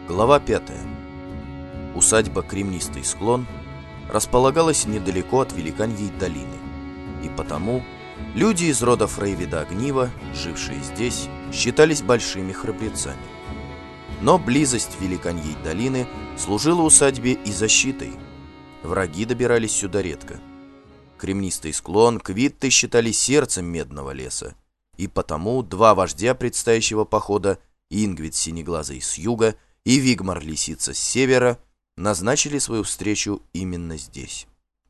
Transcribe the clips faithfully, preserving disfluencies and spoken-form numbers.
Глава пятая. Усадьба Кремнистый склон располагалась недалеко от Великаньей долины, и потому люди из рода Фрейвида-Огнива, жившие здесь, считались большими храбрецами. Но близость Великаньей долины служила усадьбе и защитой. Враги добирались сюда редко. Кремнистый склон квитты считали сердцем Медного леса, и потому два вождя предстоящего похода, Ингвид Синеглазый с юга и Вигмар Лисица с севера, назначили свою встречу именно здесь.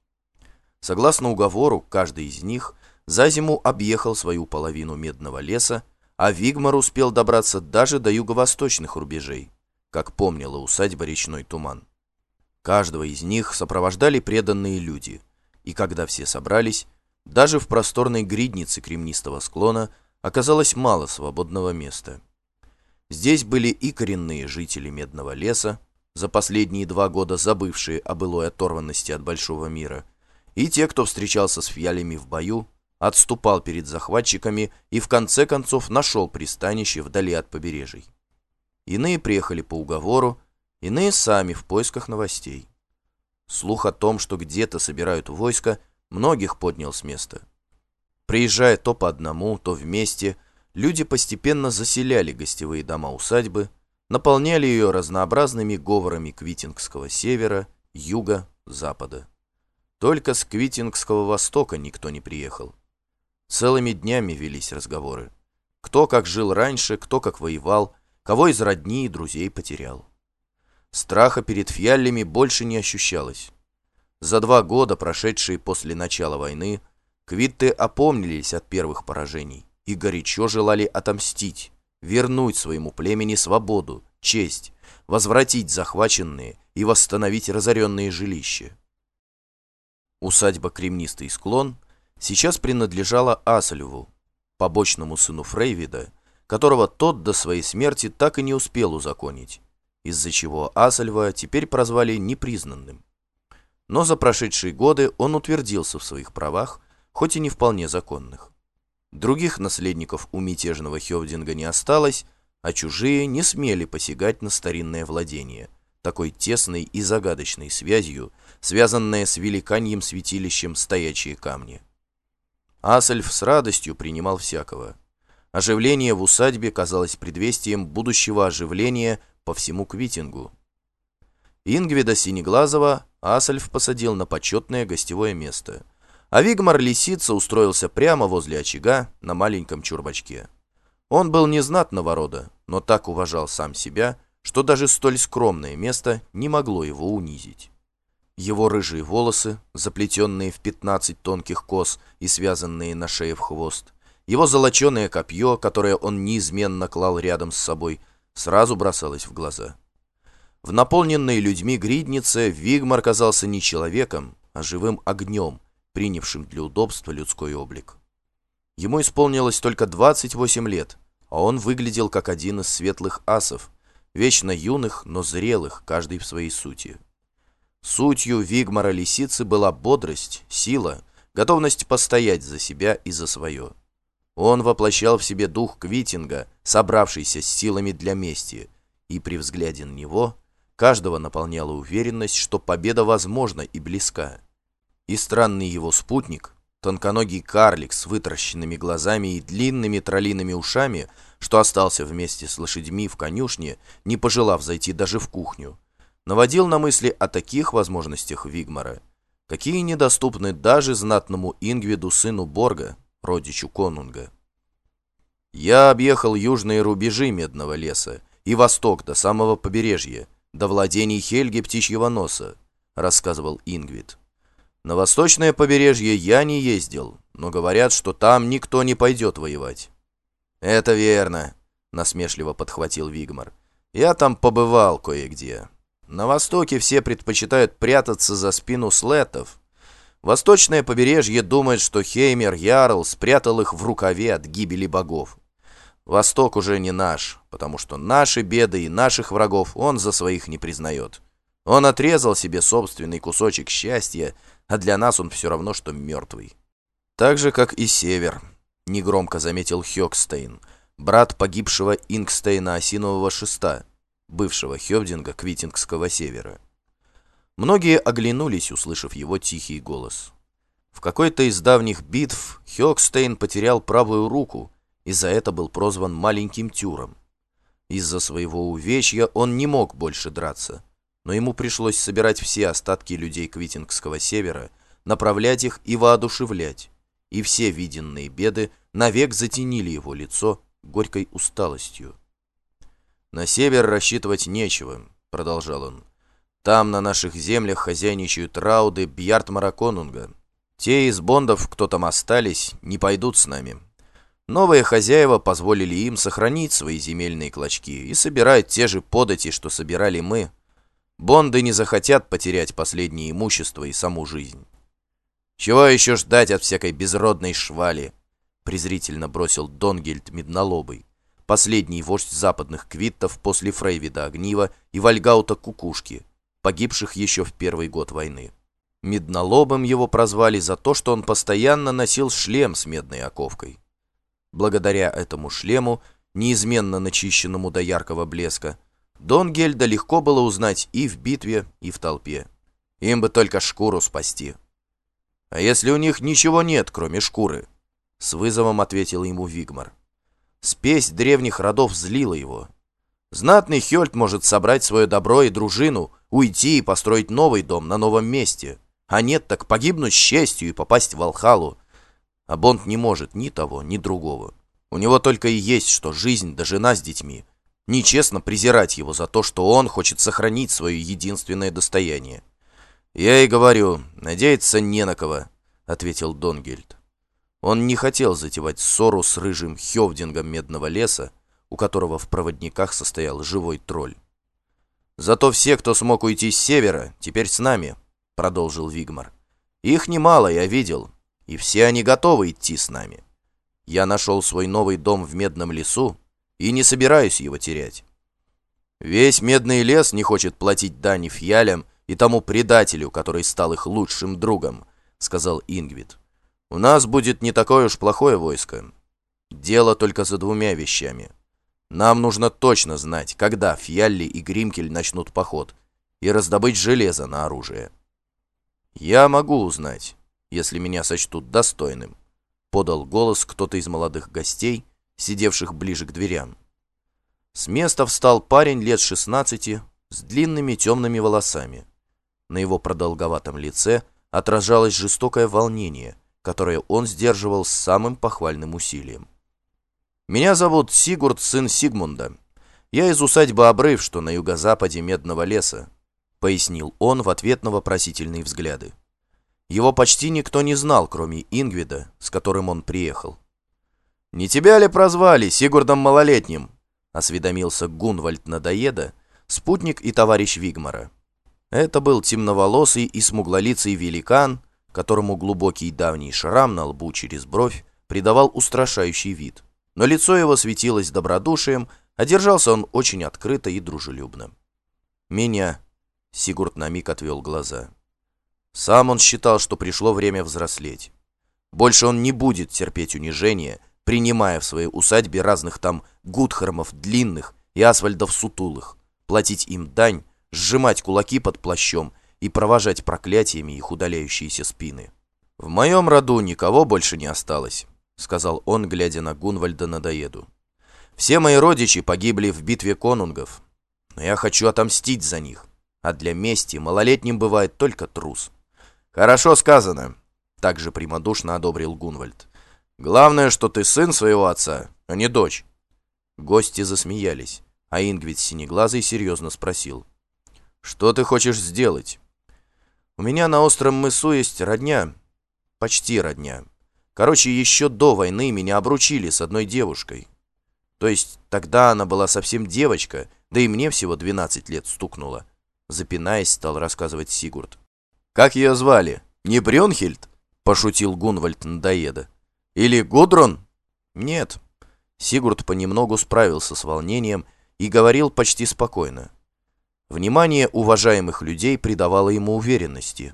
Согласно уговору, каждый из них за зиму объехал свою половину Медного леса, а Вигмар успел добраться даже до юго-восточных рубежей, как помнила усадьба Речной Туман. Каждого из них сопровождали преданные люди, и когда все собрались, даже в просторной гриднице Кремнистого склона оказалось мало свободного места. Здесь были и коренные жители Медного леса, за последние два года забывшие о былой оторванности от большого мира, и те, кто встречался с фьялями в бою, отступал перед захватчиками и в конце концов нашел пристанище вдали от побережий. Иные приехали по уговору, иные сами в поисках новостей. Слух о том, что где-то собирают войско, многих поднял с места. Приезжая то по одному, то вместе, люди постепенно заселяли гостевые дома усадьбы, наполняли ее разнообразными говорами квитингского севера, юга, запада. Только с квитингского востока никто не приехал. Целыми днями велись разговоры. Кто как жил раньше, кто как воевал, кого из родни и друзей потерял. Страха перед фьяллями больше не ощущалось. За два года, прошедшие после начала войны, квитты опомнились от первых поражений и горячо желали отомстить, вернуть своему племени свободу, честь, возвратить захваченные и восстановить разоренные жилища. Усадьба Кремнистый склон сейчас принадлежала Асольву, побочному сыну Фрейвида, которого тот до своей смерти так и не успел узаконить, из-за чего Асольва теперь прозвали непризнанным. Но за прошедшие годы он утвердился в своих правах, хоть и не вполне законных. Других наследников у мятежного Хёвдинга не осталось, а чужие не смели посягать на старинное владение, такой тесной и загадочной связью, связанное с великаньим святилищем Стоячие камни. Асольф с радостью принимал всякого. Оживление в усадьбе казалось предвестием будущего оживления по всему Квитингу. Ингвида Синеглазого Асольф посадил на почетное гостевое место, а Вигмар Лисица устроился прямо возле очага на маленьком чурбачке. Он был незнатного рода, но так уважал сам себя, что даже столь скромное место не могло его унизить. Его рыжие волосы, заплетенные в пятнадцать тонких кос и связанные на шее в хвост, его золоченое копье, которое он неизменно клал рядом с собой, сразу бросалось в глаза. В наполненной людьми гриднице Вигмар казался не человеком, а живым огнем, принявшим для удобства людской облик. Ему исполнилось только двадцать восемь лет, а он выглядел как один из светлых асов, вечно юных, но зрелых, каждый в своей сути. Сутью Вигмара Лисицы была бодрость, сила, готовность постоять за себя и за свое. Он воплощал в себе дух Квитинга, собравшийся с силами для мести, и при взгляде на него каждого наполняла уверенность, что победа возможна и близка. И странный его спутник, тонконогий карлик с вытаращенными глазами и длинными троллиными ушами, что остался вместе с лошадьми в конюшне, не пожелав зайти даже в кухню, наводил на мысли о таких возможностях Вигмара, какие недоступны даже знатному Ингвиду, сыну Борга, родичу конунга. «Я объехал южные рубежи Медного леса и восток до самого побережья, до владений Хельги Птичьего носа», — рассказывал Ингвид. «На восточное побережье я не ездил, но говорят, что там никто не пойдет воевать». «Это верно», — насмешливо подхватил Вигмар. «Я там побывал кое-где. На востоке все предпочитают прятаться за спину слеттов. Восточное побережье думает, что Хеймер Ярл спрятал их в рукаве от гибели богов. Восток уже не наш, потому что наши беды и наших врагов он за своих не признает. Он отрезал себе собственный кусочек счастья, а для нас он все равно, что мертвый. Так же, как и север», — негромко заметил Хёкстейн, брат погибшего Ингстейна Осинового Шеста. бывшего хёвдинга Квитингского севера. Многие оглянулись, услышав его тихий голос. В какой-то из давних битв Хёгстейн потерял правую руку и за это был прозван Маленьким Тюром. Из-за своего увечья он не мог больше драться, но ему пришлось собирать все остатки людей Квитингского севера, направлять их и воодушевлять, и все виденные беды навек затенили его лицо горькой усталостью. «На север рассчитывать нечего», — продолжал он. «Там, на наших землях, хозяйничают рауды Бьяртмара Конунга. Те из бондов, кто там остались, не пойдут с нами. Новые хозяева позволили им сохранить свои земельные клочки и собирать те же подати, что собирали мы. Бонды не захотят потерять последнее имущество и саму жизнь». «Чего еще ждать от всякой безродной швали?» — презрительно бросил Донгельд Меднолобый, последний вождь западных квиттов после Фрейвида Огнива и Вальгаута Кукушки, погибших еще в первый год войны. Меднолобым его прозвали за то, что он постоянно носил шлем с медной оковкой. Благодаря этому шлему, неизменно начищенному до яркого блеска, Донгельда легко было узнать и в битве, и в толпе. Им бы только шкуру спасти. «А если у них ничего нет, кроме шкуры?» — с вызовом ответил ему Вигмар. Спесь древних родов злила его. Знатный Хёльд может собрать свое добро и дружину, уйти и построить новый дом на новом месте. А нет, так погибнуть с честью и попасть в Валхалу. А Бонд не может ни того, ни другого. У него только и есть, что жизнь да жена с детьми. Нечестно презирать его за то, что он хочет сохранить свое единственное достояние. «Я и говорю, надеяться не на кого», — ответил Донгельд. Он не хотел затевать ссору с рыжим хёвдингом Медного леса, у которого в проводниках состоял живой тролль. «Зато все, кто смог уйти с севера, теперь с нами», — продолжил Вигмар. «Их немало, я видел, и все они готовы идти с нами. Я нашел свой новый дом в Медном лесу и не собираюсь его терять. Весь Медный лес не хочет платить дани фьялям и тому предателю, который стал их лучшим другом», — сказал Ингвид. «У нас будет не такое уж плохое войско. Дело только за двумя вещами. Нам нужно точно знать, когда Фьялли и Гримкель начнут поход, и раздобыть железо на оружие». «Я могу узнать, если меня сочтут достойным», — подал голос кто-то из молодых гостей, сидевших ближе к дверям. С места встал парень лет шестнадцати с длинными темными волосами. На его продолговатом лице отражалось жестокое волнение, которое он сдерживал с самым похвальным усилием. «Меня зовут Сигурд, сын Сигмунда. Я из усадьбы Обрыв, что на юго-западе Медного леса», — пояснил он в ответ на вопросительные взгляды. Его почти никто не знал, кроме Ингвида, с которым он приехал. «Не тебя ли прозвали Сигурдом Малолетним?» — осведомился Гунвальд Надоеда, спутник и товарищ Вигмара. Это был темноволосый и смуглолицый великан, которому глубокий давний шрам на лбу через бровь придавал устрашающий вид. Но лицо его светилось добродушием, а держался он очень открыто и дружелюбно. «Меня», — Сигурд на миг отвел глаза. Сам он считал, что пришло время взрослеть. Больше он не будет терпеть унижения, принимая в своей усадьбе разных там Гутхармов длинных и Асвальдов сутулых, платить им дань, сжимать кулаки под плащом и провожать проклятиями их удаляющиеся спины. «В моем роду никого больше не осталось», — сказал он, глядя на Гунвальда Надоеду. «Все мои родичи погибли в битве конунгов, но я хочу отомстить за них, а для мести малолетним бывает только трус». «Хорошо сказано», — также прямодушно одобрил Гунвальд. «Главное, что ты сын своего отца, а не дочь». Гости засмеялись, а Ингвид Синеглазый серьезно спросил: «Что ты хочешь сделать?» «У меня на остром мысу есть родня, почти родня. Короче, еще до войны меня обручили с одной девушкой. То есть тогда она была совсем девочка, да и мне всего двенадцать лет стукнуло», — запинаясь, стал рассказывать Сигурд. «Как ее звали? Не Брюнхильд?» — пошутил Гунвальд Надоеда. «Или Гудрун?» «Нет». Сигурд понемногу справился с волнением и говорил почти спокойно. Внимание уважаемых людей придавало ему уверенности.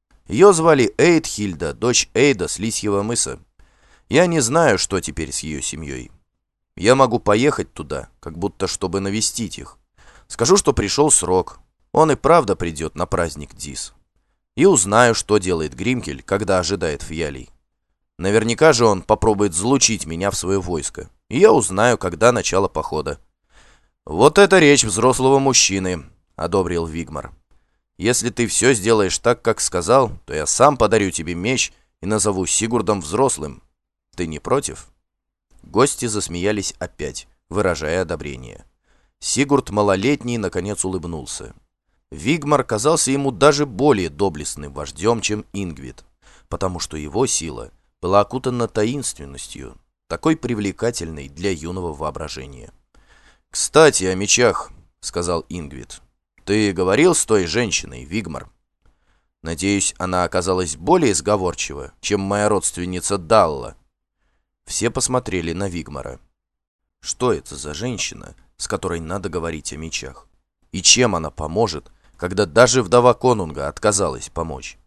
Ее звали Эйдхильда, дочь Эйда с Лисьего мыса. Я не знаю, что теперь с ее семьей. Я могу поехать туда, как будто чтобы навестить их. Скажу, что пришел срок. Он и правда придет на праздник Дис. И узнаю, что делает Гримкель, когда ожидает Фьялей. Наверняка же он попробует залучить меня в свое войско. И я узнаю, когда начало похода. «Вот это речь взрослого мужчины», — одобрил Вигмар. «Если ты все сделаешь так, как сказал, то я сам подарю тебе меч и назову Сигурдом взрослым. Ты не против?» Гости засмеялись опять, выражая одобрение. Сигурд малолетний наконец улыбнулся. Вигмар казался ему даже более доблестным вождем, чем Ингвид, потому что его сила была окутана таинственностью, такой привлекательной для юного воображения. «Кстати, о мечах», — сказал Ингвид. «Ты говорил с той женщиной, Вигмар? Надеюсь, она оказалась более сговорчива, чем моя родственница Далла». Все посмотрели на Вигмара. Что это за женщина, с которой надо говорить о мечах? И чем она поможет, когда даже вдова конунга отказалась помочь?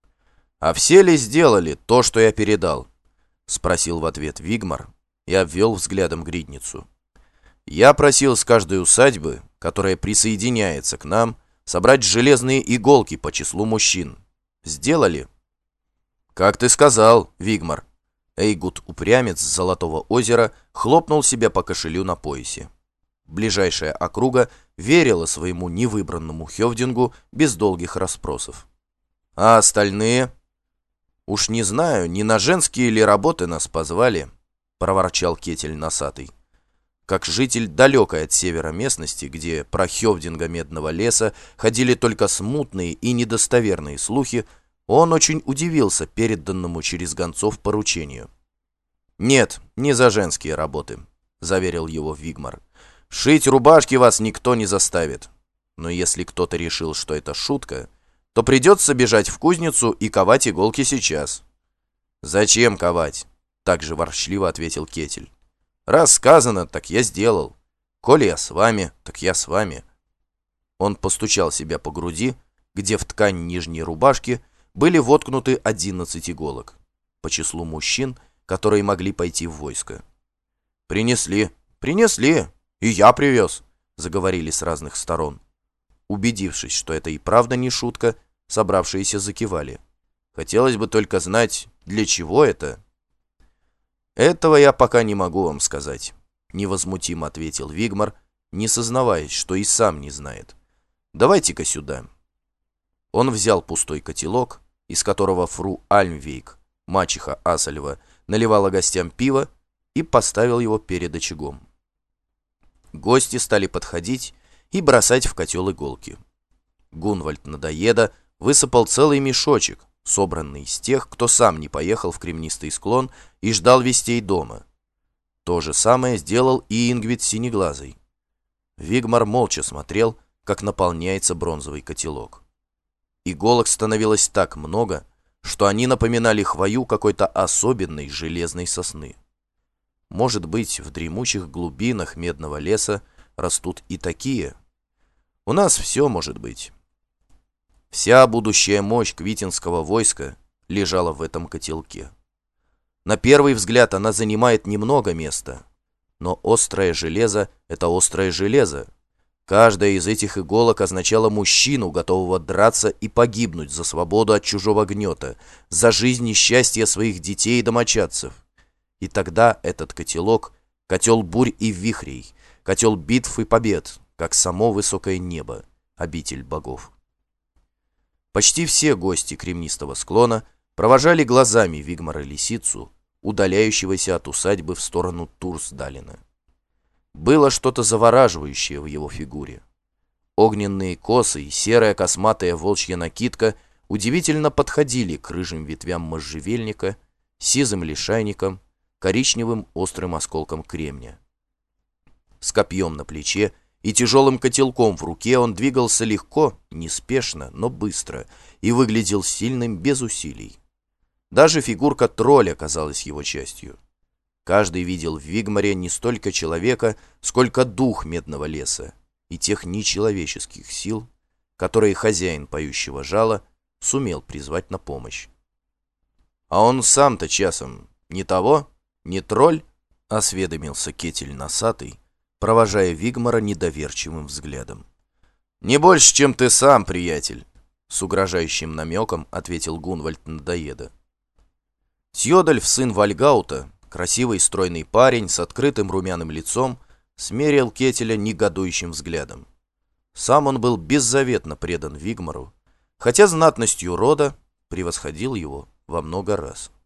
«А все ли сделали то, что я передал?» — спросил в ответ Вигмар и обвел взглядом гридницу. «Я просил с каждой усадьбы, которая присоединяется к нам, собрать железные иголки по числу мужчин. Сделали?» «Как ты сказал, Вигмар». Эйгут-упрямец с Золотого озера хлопнул себя по кошелю на поясе. Ближайшая округа верила своему невыбранному Хёвдингу без долгих расспросов. «А остальные?» «Уж не знаю, не на женские ли работы нас позвали», — проворчал Кетель носатый. Как житель далекой от севера местности, где про Хёвдинга Медного леса ходили только смутные и недостоверные слухи, он очень удивился переданному через гонцов поручению. «Нет, не за женские работы», — заверил его Вигмар. «Шить рубашки вас никто не заставит. Но если кто-то решил, что это шутка, то придется бежать в кузницу и ковать иголки сейчас». «Зачем ковать?» — также ворчливо ответил Кетель. «Раз сказано, так я сделал. Коли я с вами, так я с вами». Он постучал себя по груди, где в ткань нижней рубашки были воткнуты одиннадцать иголок, по числу мужчин, которые могли пойти в войско. «Принесли, принесли, и я привез», — заговорили с разных сторон. Убедившись, что это и правда не шутка, собравшиеся закивали. «Хотелось бы только знать, для чего это?» «Этого я пока не могу вам сказать», — невозмутимо ответил Вигмар, не сознаваясь, что и сам не знает. «Давайте-ка сюда». Он взял пустой котелок, из которого фру Альмвейк, мачеха Асальва, наливала гостям пиво, и поставил его перед очагом. Гости стали подходить и бросать в котел иголки. Гунвальд Надоеда высыпал целый мешочек, собранный из тех, кто сам не поехал в Кремнистый склон и ждал вестей дома. То же самое сделал и Ингвид Синеглазый. Вигмар молча смотрел, как наполняется бронзовый котелок. Иголок становилось так много, что они напоминали хвою какой-то особенной железной сосны. Может быть, в дремучих глубинах Медного леса растут и такие. У нас все может быть. Вся будущая мощь квитинского войска лежала в этом котелке. На первый взгляд она занимает немного места, но острое железо — это острое железо. Каждая из этих иголок означала мужчину, готового драться и погибнуть за свободу от чужого гнета, за жизнь и счастье своих детей и домочадцев. И тогда этот котелок — котел бурь и вихрей, котел битв и побед, как само высокое небо, обитель богов. Почти все гости Кремнистого склона провожали глазами Вигмара-лисицу, удаляющегося от усадьбы в сторону Турсдалина. Было что-то завораживающее в его фигуре. Огненные косы и серая косматая волчья накидка удивительно подходили к рыжим ветвям можжевельника, сизым лишайникам, коричневым острым осколкам кремня. С копьем на плече и тяжелым котелком в руке он двигался легко, неспешно, но быстро, и выглядел сильным без усилий. Даже фигурка тролля казалась его частью. Каждый видел в Вигмаре не столько человека, сколько дух Медного леса и тех нечеловеческих сил, которые хозяин поющего жала сумел призвать на помощь. «А он сам-то часом не того, не тролль?» — осведомился Кетель носатый, провожая Вигмара недоверчивым взглядом. «Не больше, чем ты сам, приятель», — с угрожающим намеком ответил Гунвальд Надоеда. Тьодольф, сын Вальгаута, красивый стройный парень с открытым румяным лицом, смерил Кетеля негодующим взглядом. Сам он был беззаветно предан Вигмару, хотя знатностью рода превосходил его во много раз.